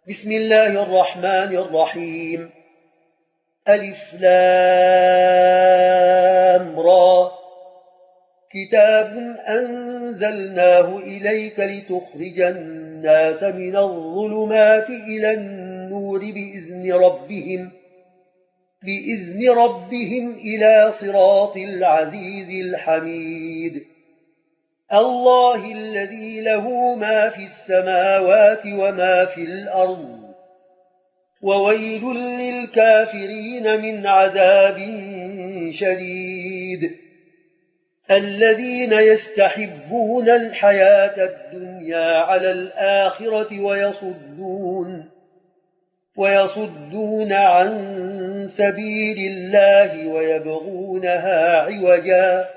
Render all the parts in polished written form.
بسم الله الرحمن الرحيم. ألف لام را. كتاب أنزلناه إليك لتخرج الناس من الظلمات إلى النور بإذن ربهم إلى صراط العزيز الحميد. الله الذي له ما في السماوات وما في الأرض، وويل للكافرين من عذاب شديد. الذين يستحبون الحياة الدنيا على الآخرة ويصدون عن سبيل الله ويبغونها عوجا،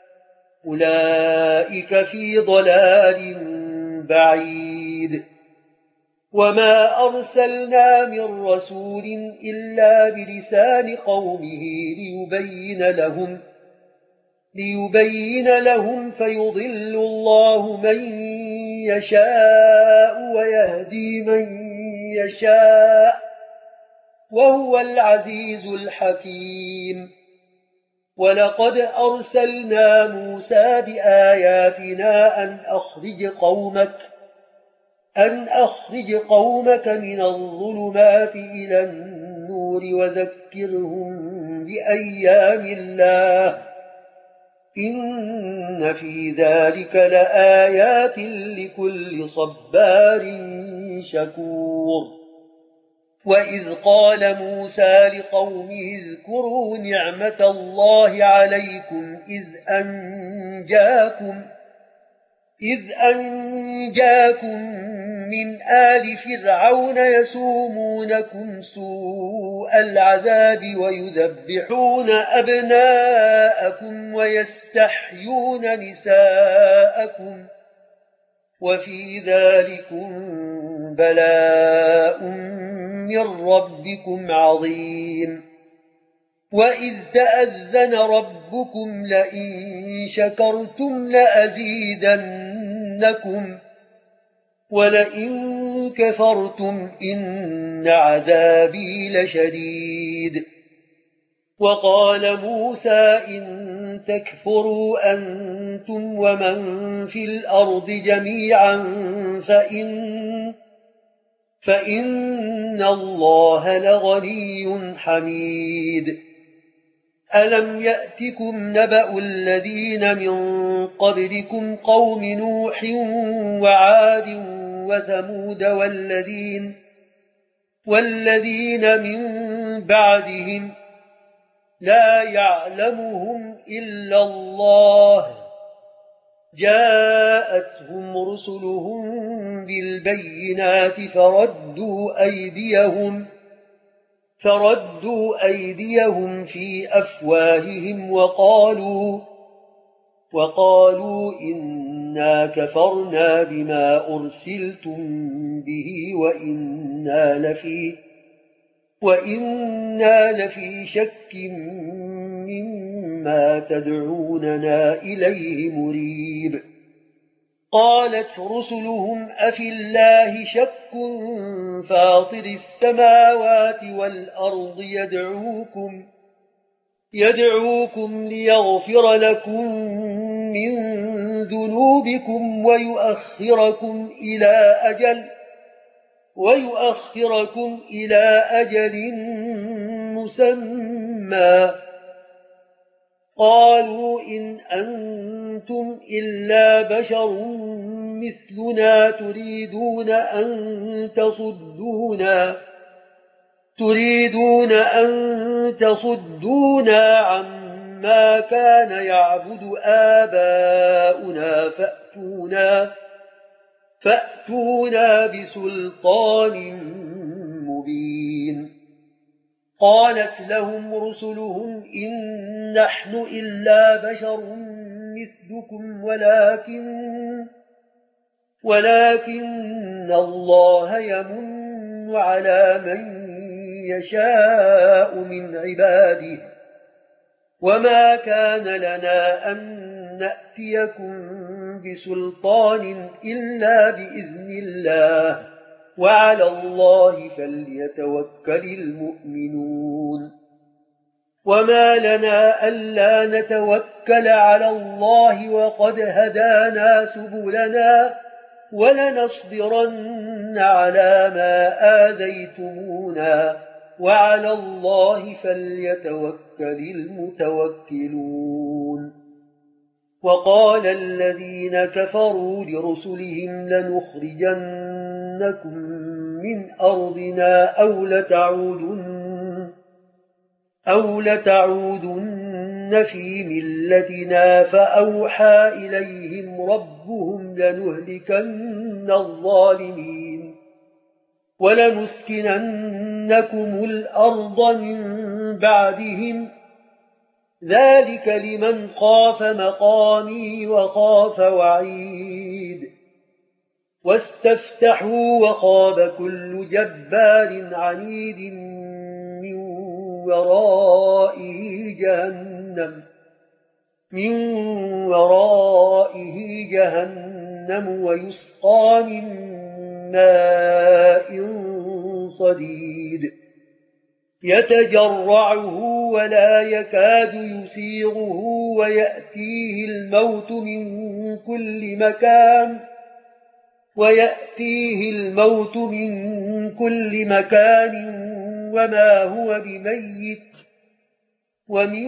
أولئك في ضلال بعيد. وما أرسلنا من رسول إلا بلسان قومه ليبين لهم فيضل الله من يشاء ويهدي من يشاء، وهو العزيز الحكيم. ولقد أرسلنا موسى بآياتنا أن أخرج قومك من الظلمات إلى النور وذكرهم بأيام الله، إن في ذلك لآيات لكل صبار شكور. وإذ قال موسى لقومه اذكروا نعمة الله عليكم إذ أنجاكم من آل فرعون يسومونكم سوء العذاب ويذبحون أبناءكم ويستحيون نساءكم، وفي ذلكم بلاء من ربكم عظيم. وإذ تأذن ربكم لئن شكرتم لأزيدنكم ولئن كفرتم إن عذابي لشديد. وقال موسى إن تكفروا أنتم ومن في الأرض جميعا فإن الله لغني حميد. ألم يأتكم نبأ الذين من قبلكم قوم نوح وعاد وثمود والذين من بعدهم لا يعلمهم إلا الله، جاءتهم رسلهم بالبينات فردوا أيديهم في أفواههم وقالوا إنا كفرنا بما أرسلتم به وإنا لفي شك مما تدعوننا إليه مريب. قالت رسلهم أفي الله شك فاطر السماوات والأرض يدعوكم ليغفر لكم من ذنوبكم ويؤخركم إلى أجل مسمى. قالوا إن أنتم إلا بشر مثلنا تريدون أن تصدونا عما كان يعبد آباؤنا فأتونا بسلطان مبين. قالت لهم رسلهم إن نحن إلا بشر مثلكم ولكن الله يمن على من يشاء من عباده، وما كان لنا أن نأتيكم بسلطان إلا بإذن الله، وعلى الله فليتوكل المؤمنون وما لنا ألا نتوكل على الله وقد هدانا سبلنا ولنصبرن على ما آذيتمونا وعلى الله فليتوكل المتوكلون وقال الذين كفروا لرسلهم لنخرجنكم من أرضنا أو لتعودن في ملتنا فأوحى إليهم ربهم لنهلكن الظالمين ولنسكننكم الأرض من بعدهم ذلك لمن خاف مقامي وخاف وعيد واستفتحوا وخاب كل جبار عنيد من ورائه جهنم ويسقى من ماء صديد يتجرعه ولا يكاد يسيغه ويأتيه الموت من كل مكان وما هو بميت ومن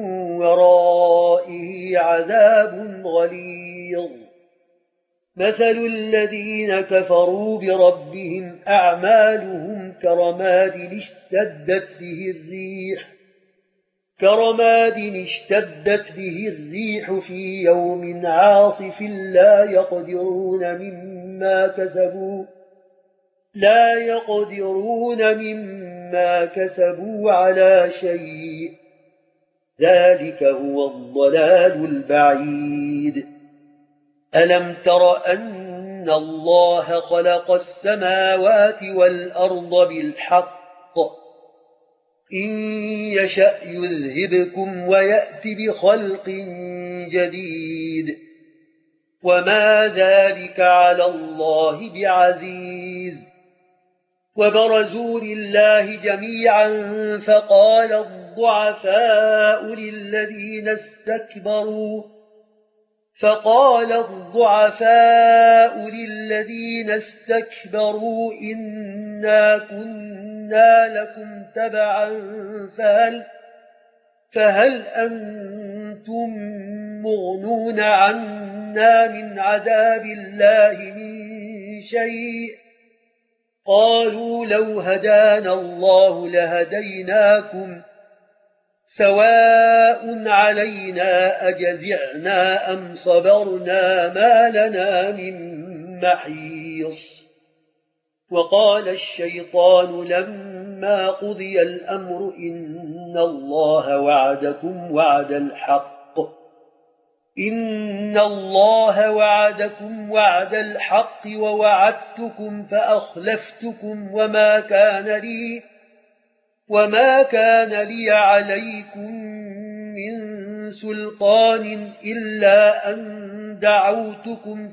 ورائه عذاب غليظ مثل الذين كفروا بربهم أعمالهم كرماد اشتدت به الريح في يوم عاصف لا يقدرون مما كسبوا على شيء ذلك هو الضلال البعيد ألم تر أن الله خلق السماوات والأرض بالحق إن يشأ يذهبكم ويأت بخلق جديد وما ذلك على الله بعزيز وبرزوا لله جميعا فقال الضعفاء للذين استكبروا إنا كنا لكم تبعا فهل أنتم مغنون عنا من عذاب الله من شيء قالوا لو هدانا الله لهديناكم سواء علينا أجزعنا أم صبرنا ما لنا من محيص وقال الشيطان لما قضي الأمر إن الله وعدكم وعد الحق ووعدتكم فأخلفتكم وما كان لي عليكم من سلطان إلا أن دعوتكم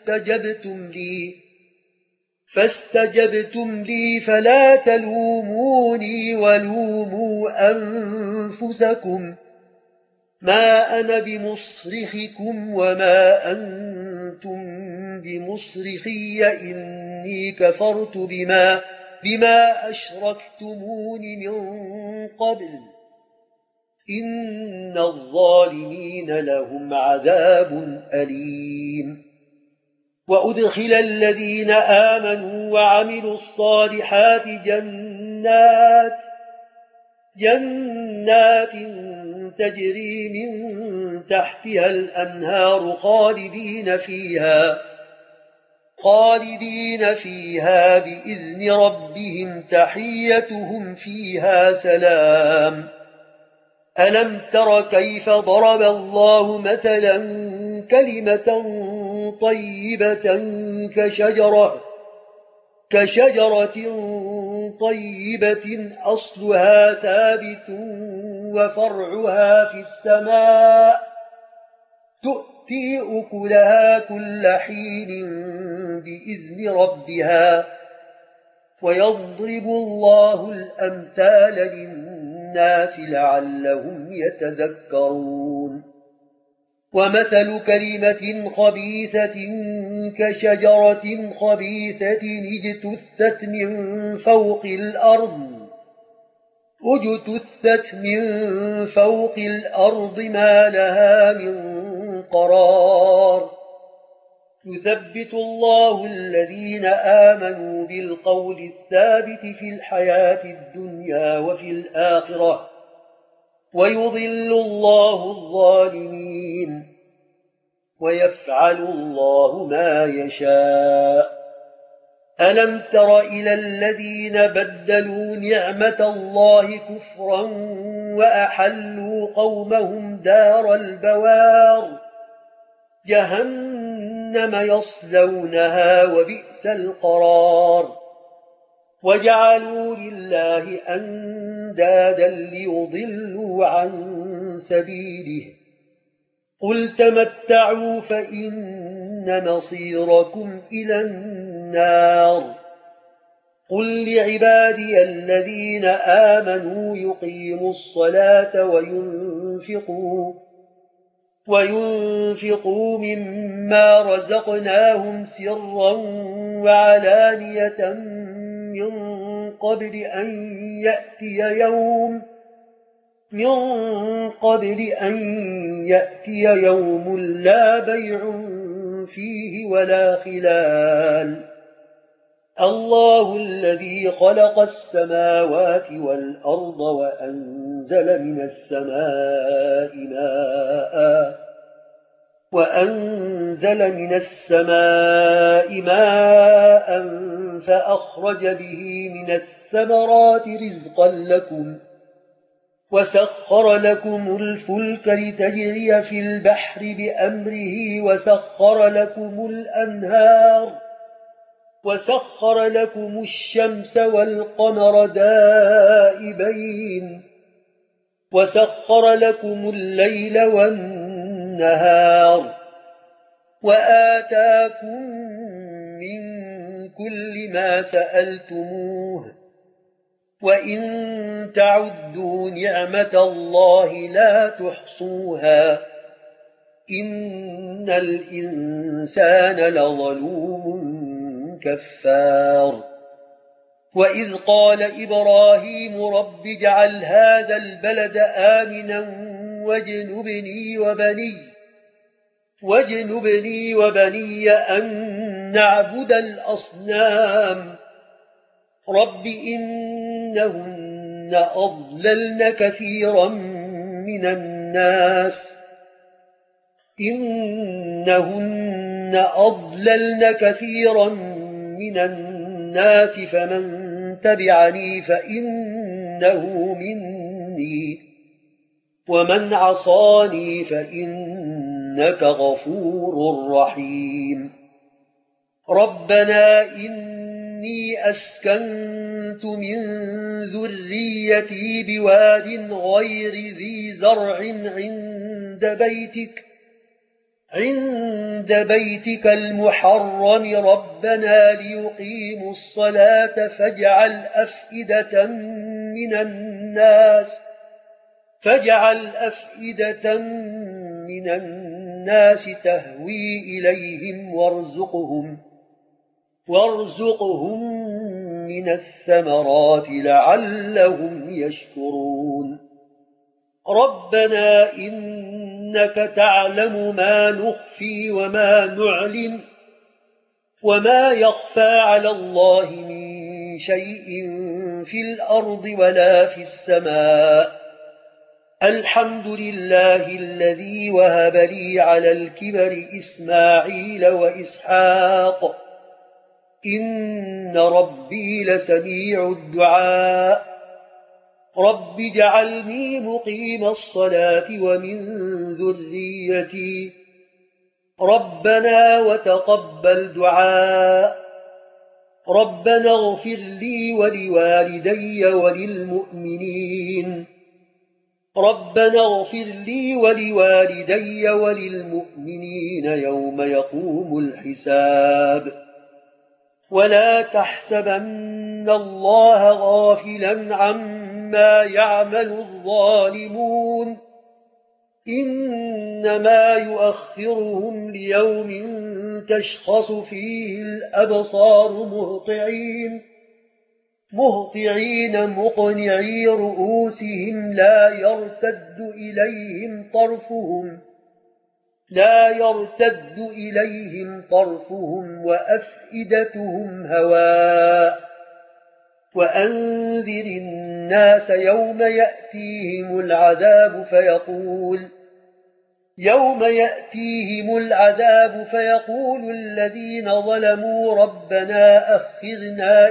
فاستجبتم لي فلا تلوموني ولوموا أنفسكم ما أنا بمصرخكم وما أنتم بمصرخي إني كفرت بما أشركتمون من قبل إن الظالمين لهم عذاب أليم وأدخل الذين آمنوا وعملوا الصالحات جنات تجري من تحتها الأنهار خالدين فيها بإذن ربهم تحيتهم فيها سلام ألم تر كيف ضرب الله مثلا كلمة طيبة كشجرة طيبة أصلها ثابت وفرعها في السماء تؤتي أكلها كل حين بإذن ربها ويضرب الله الأمثال للناس لعلهم يتذكرون ومثل كلمة خبيثة كشجرة خبيثة اجتثت من فوق الأرض ما لها من قرار يثبت الله الذين آمنوا بالقول الثابت في الحياة الدنيا وفي الآخرة ويضل الله الظالمين ويفعل الله ما يشاء ألم تر إلى الذين بدلوا نعمة الله كفرا وأحلوا قومهم دار البوار جهنم يصلونها وبئس القرار وجعلوا لله أندادا ليضلوا عن سبيله قل تمتعوا فإن مصيركم إلى النار قل لعبادي الذين آمنوا يقيموا الصلاة وينفقوا مما رزقناهم سرا وعلانية من قبل أن يأتي يوم لا بيع فيه ولا خلال الله الذي خلق السماوات والأرض وأنزل من السماء ماء فأخرج به من الثمرات رزقا لكم وسخر لكم الفلك لتجري في البحر بأمره وسخر لكم الشمس والقمر دائبين وسخر لكم الليل والنهار وآتاكم من كل ما سألتموه وإن تعدوا نعمة الله لا تحصوها إن الإنسان لظلوم كفار وإذ قال إبراهيم رب اجعل هذا البلد آمنا واجنبني وبني أن نعبد الأصنام رب إنهن أضللن كثيرا من الناس فمن تبعني فإنه مني ومن عصاني فإنك غفور رحيم ربنا إني أسكنت من ذريتي بواد غير ذي زرع عند بيتك المحرم ربنا ليقيموا الصلاة فاجعل أفئدة من الناس تهوي إليهم وارزقهم من الثمرات لعلهم يشكرون ربنا إنك تعلم ما نخفي وما نعلن وما يخفى على الله من شيء في الأرض ولا في السماء الحمد لله الذي وهب لي على الكبر إسماعيل وإسحاق إن ربي لسميع الدعاء رب اجعلني مقيم الصلاة ومن ذريتي ربنا وتقبل دعاء ربنا اغفر لي ولوالدي وللمؤمنين يوم يقوم الحساب ولا تحسبن الله غافلا عما يعمل الظالمون إنما يؤخرهم ليوم تشخص فيه الأبصار مهطعين مقنعي رؤوسهم لا يرتد إليهم طرفهم وأفئدتهم هواء وأنذر الناس يوم يأتيهم العذاب فيقول الذين ظلموا ربنا أخذنا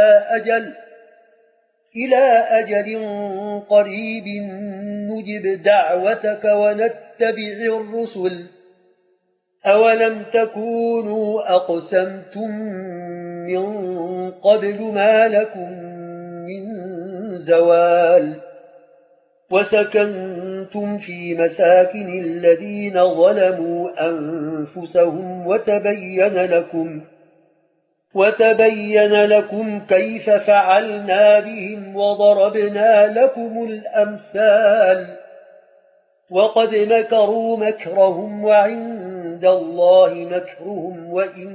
إلى أجل قريب نجب دعوتك ونتبع الرسل أولم تكونوا أقسمتم من قبل ما لكم من زوال وسكنتم في مساكن الذين ظلموا أنفسهم وتبين لكم كيف فعلنا بهم وضربنا لكم الأمثال وقد مكروا مكرهم وعند الله مكرهم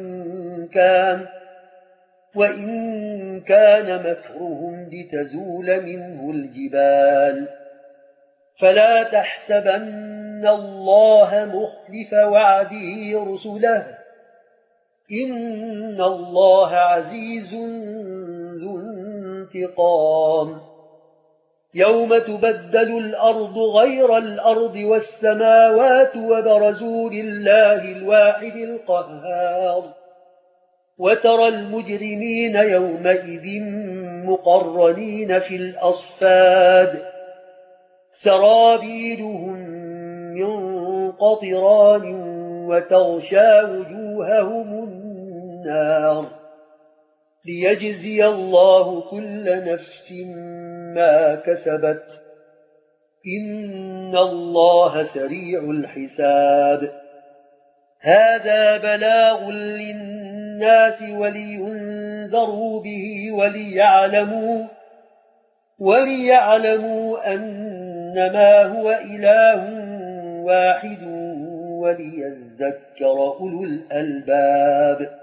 وإن كان مكرهم لتزول منه الجبال فلا تحسبن الله مخلف وعده رسله إن الله عزيز ذو انتقام يوم تبدل الأرض غير الأرض والسماوات وبرزوا لله الواحد القهار وترى المجرمين يومئذ مقرنين في الأصفاد سرابيلهم من قطران وتغشى وجوههم النار ليجزي الله كل نفس ما كسبت إن الله سريع الحساب هذا بلاغ للناس ولينذروا به وليعلموا أنما هو إله واحد وليذكر أولو الألباب